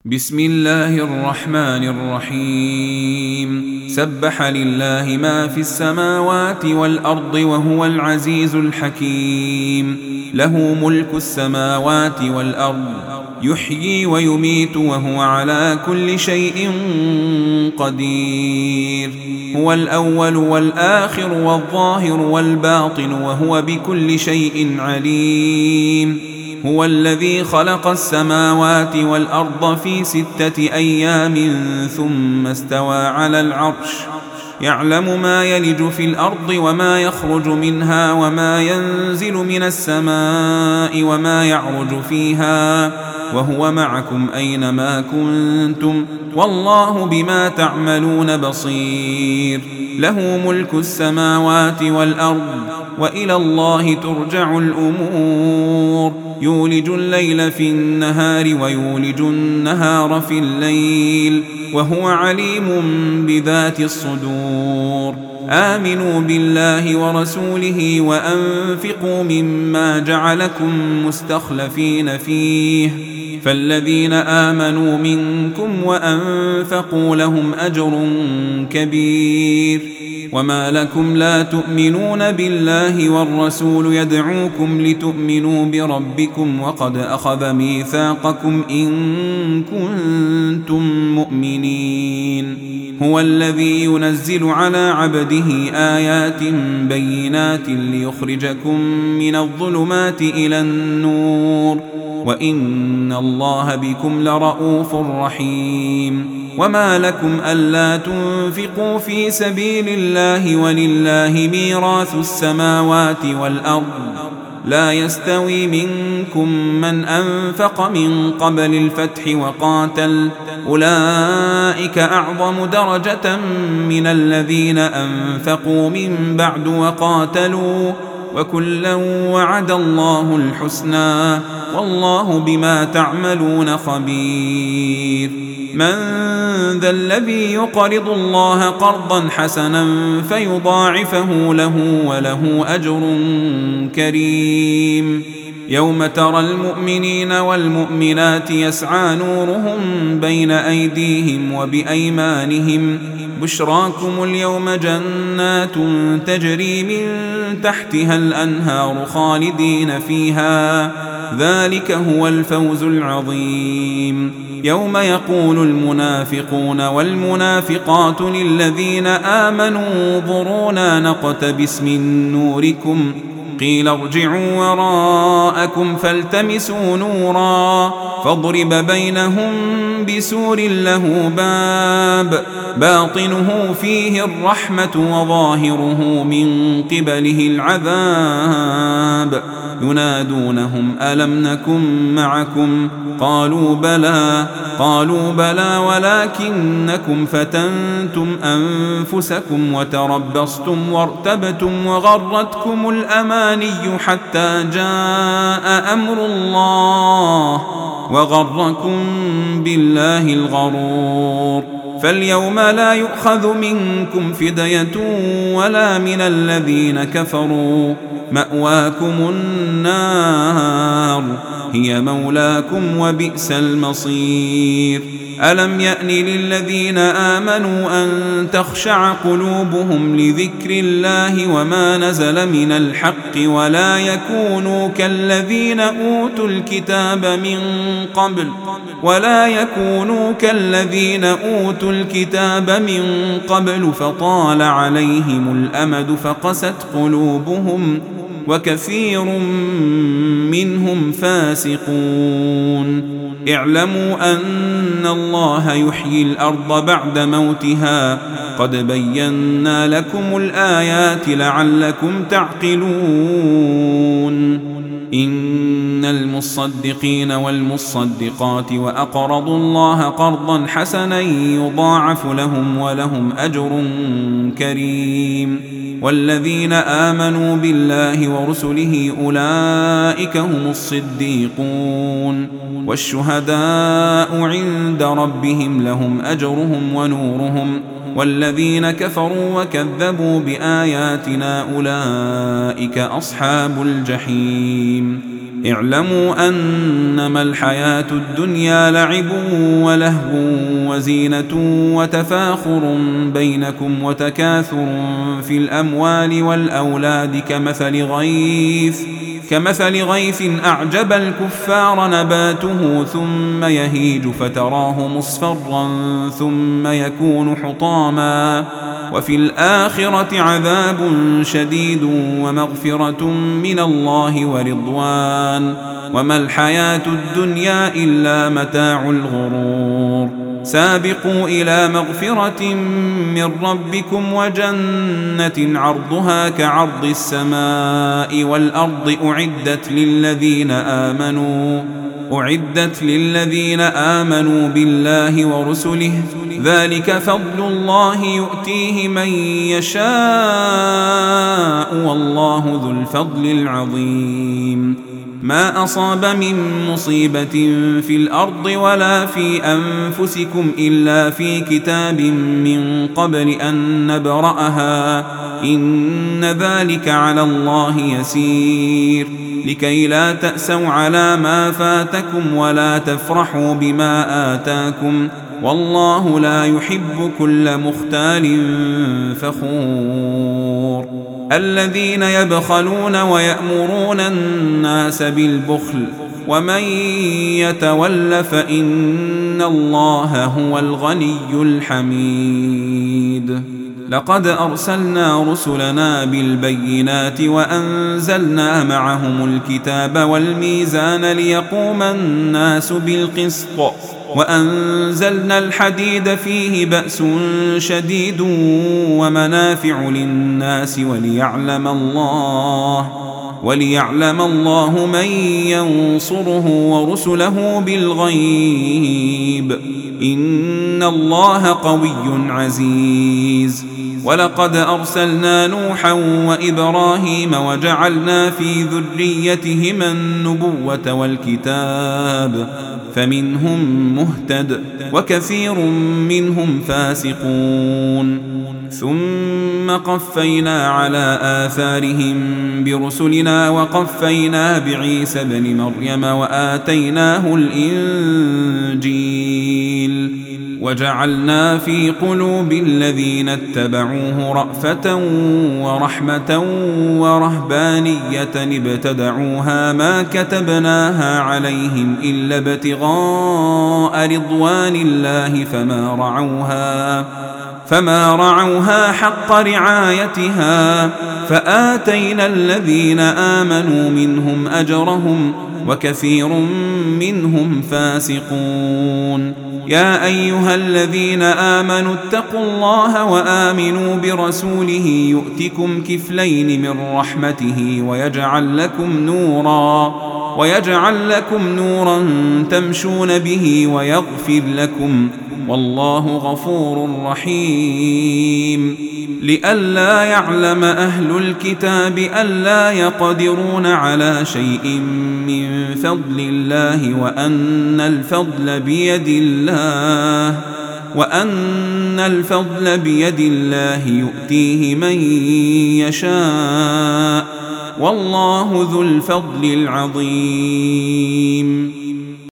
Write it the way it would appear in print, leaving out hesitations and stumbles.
بسم الله الرحمن الرحيم سبح لله ما في السماوات والأرض وهو العزيز الحكيم له ملك السماوات والأرض يحيي ويميت وهو على كل شيء قدير هو الأول والآخر والظاهر والباطن وهو بكل شيء عليم هو الذي خلق السماوات والأرض في 6 أيام ثم استوى على العرش يعلم ما يلج في الأرض وما يخرج منها وما ينزل من السماء وما يعرج فيها وهو معكم أينما كنتم والله بما تعملون بصير له ملك السماوات والأرض وإلى الله ترجع الأمور يولج الليل في النهار ويولج النهار في الليل وهو عليم بذات الصدور آمنوا بالله ورسوله وأنفقوا مما جعلكم مستخلفين فيه فالذين آمنوا منكم وأنفقوا لهم أجر كبير وما لكم لا تؤمنون بالله والرسول يدعوكم لتؤمنوا بربكم وقد أخذ ميثاقكم إن كنتم مؤمنين هو الذي ينزل على عبده آيات بينات ليخرجكم من الظلمات إلى النور وإن الله بكم لرؤوف رحيم وما لكم ألا تنفقوا في سبيل الله ولله ميراث السماوات والأرض لا يستوي منكم من أنفق من قبل الفتح وقاتل أولئك أعظم درجة من الذين أنفقوا من بعد وقاتلوا وكلا وعد الله الحسنى والله بما تعملون خبير من ذا الذي يقرض الله قرضا حسنا فيضاعفه له وله أجر كريم يوم ترى المؤمنين والمؤمنات يسعى نورهم بين أيديهم وبأيمانهم بشراكم اليوم جنات تجري من تحتها الأنهار خالدين فيها ذلك هو الفوز العظيم يوم يقول المنافقون والمنافقات للذين آمنوا انظرونا نقتبس من نوركم قيل ارجعوا وراءكم فالتمسوا نورا فاضرب بينهم بسور له باب باطنه فيه الرحمة وظاهره من قبله العذاب ينادونهم ألم نكن معكم قالوا بلى ولكنكم فتنتم أنفسكم وتربصتم وارتبتم وغرتكم الأماني حتى جاء أمر الله وغركم بالله الغرور فاليوم لا يؤخذ منكم فدية ولا من الذين كفروا مأواكم النار هي مولاكم وبئس المصير ألم يأن للذين آمنوا أن تخشع قلوبهم لذكر الله وما نزل من الحق ولا يكونوا كالذين أوتوا الكتاب من قبل فطال عليهم الأمد فقست قلوبهم وكثير منهم فاسقون اعلموا أن الله يحيي الأرض بعد موتها قد بينا لكم الآيات لعلكم تعقلون إن المصدقين والمصدقات وأقرضوا الله قرضا حسنا يضاعف لهم ولهم أجر كريم والذين آمنوا بالله ورسله أولئك هم الصديقون والشهداء عند ربهم لهم أجرهم ونورهم والذين كفروا وكذبوا بآياتنا أولئك أصحاب الجحيم اعلموا أنما الحياة الدنيا لعب ولهو وزينة وتفاخر بينكم وتكاثر في الأموال والأولاد كمثل غيث أعجب الكفار نباته ثم يهيج فتراه مصفرا ثم يكون حطاما وفي الآخرة عذاب شديد ومغفرة من الله ورضوان وما الحياة الدنيا إلا متاع الغرور سابقوا إلى مغفرة من ربكم وجنة عرضها كعرض السماء والأرض أعدت للذين آمنوا بالله ورسله ذلك فضل الله يؤتيه من يشاء والله ذو الفضل العظيم ما أصاب من مصيبة في الأرض ولا في أنفسكم إلا في كتاب من قبل أن نبرأها إن ذلك على الله يسير لكي لا تأسوا على ما فاتكم ولا تفرحوا بما آتاكم والله لا يحب كل مختال فخور الذين يبخلون ويأمرون الناس بالبخل ومن يتول فإن الله هو الغني الحميد لقد أرسلنا رسلنا بالبينات وأنزلنا معهم الكتاب والميزان ليقوم الناس بالقسط وأنزلنا الحديد فيه بأس شديد ومنافع للناس وليعلم الله من ينصره ورسله بالغيب إن الله قوي عزيز ولقد أرسلنا نوحا وإبراهيم وجعلنا في ذريتهما النبوة والكتاب فمنهم مهتد وكثير منهم فاسقون ثم قفينا على آثارهم برسلنا وقفينا بعيسى بن مريم وآتيناه الإنجيل وجعلنا في قلوب الذين اتبعوه رأفة ورحمة ورهبانية ابتدعوها ما كتبناها عليهم إلا ابتغاء رضوان الله فما رعوها حق رعايتها فآتينا الذين آمنوا منهم أجرهم وكثير منهم فاسقون يا أيها الذين آمنوا اتقوا الله وآمنوا برسوله يؤتكم كفلين من رحمته ويجعل لكم نورا تمشون به ويغفر لكم والله غفور رحيم لئلا يعلم أهل الكتاب ألا يقدرون على شيء من فضل الله وأن الفضل بيد الله يؤتيه من يشاء والله ذو الفضل العظيم